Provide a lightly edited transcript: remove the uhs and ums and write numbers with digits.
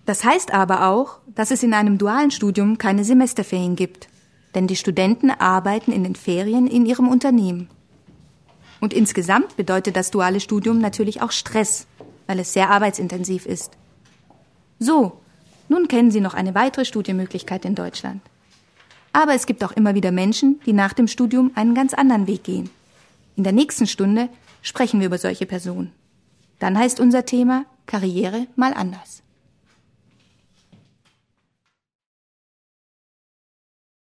Das heißt aber auch, dass es in einem dualen Studium keine Semesterferien gibt. Denn die Studenten arbeiten in den Ferien in ihrem Unternehmen. Und insgesamt bedeutet das duale Studium natürlich auch Stress, weil es sehr arbeitsintensiv ist. So, nun kennen Sie noch eine weitere Studienmöglichkeit in Deutschland. Aber es gibt auch immer wieder Menschen, die nach dem Studium einen ganz anderen Weg gehen. In der nächsten Stunde sprechen wir über solche Personen. Dann heißt unser Thema Karriere mal anders.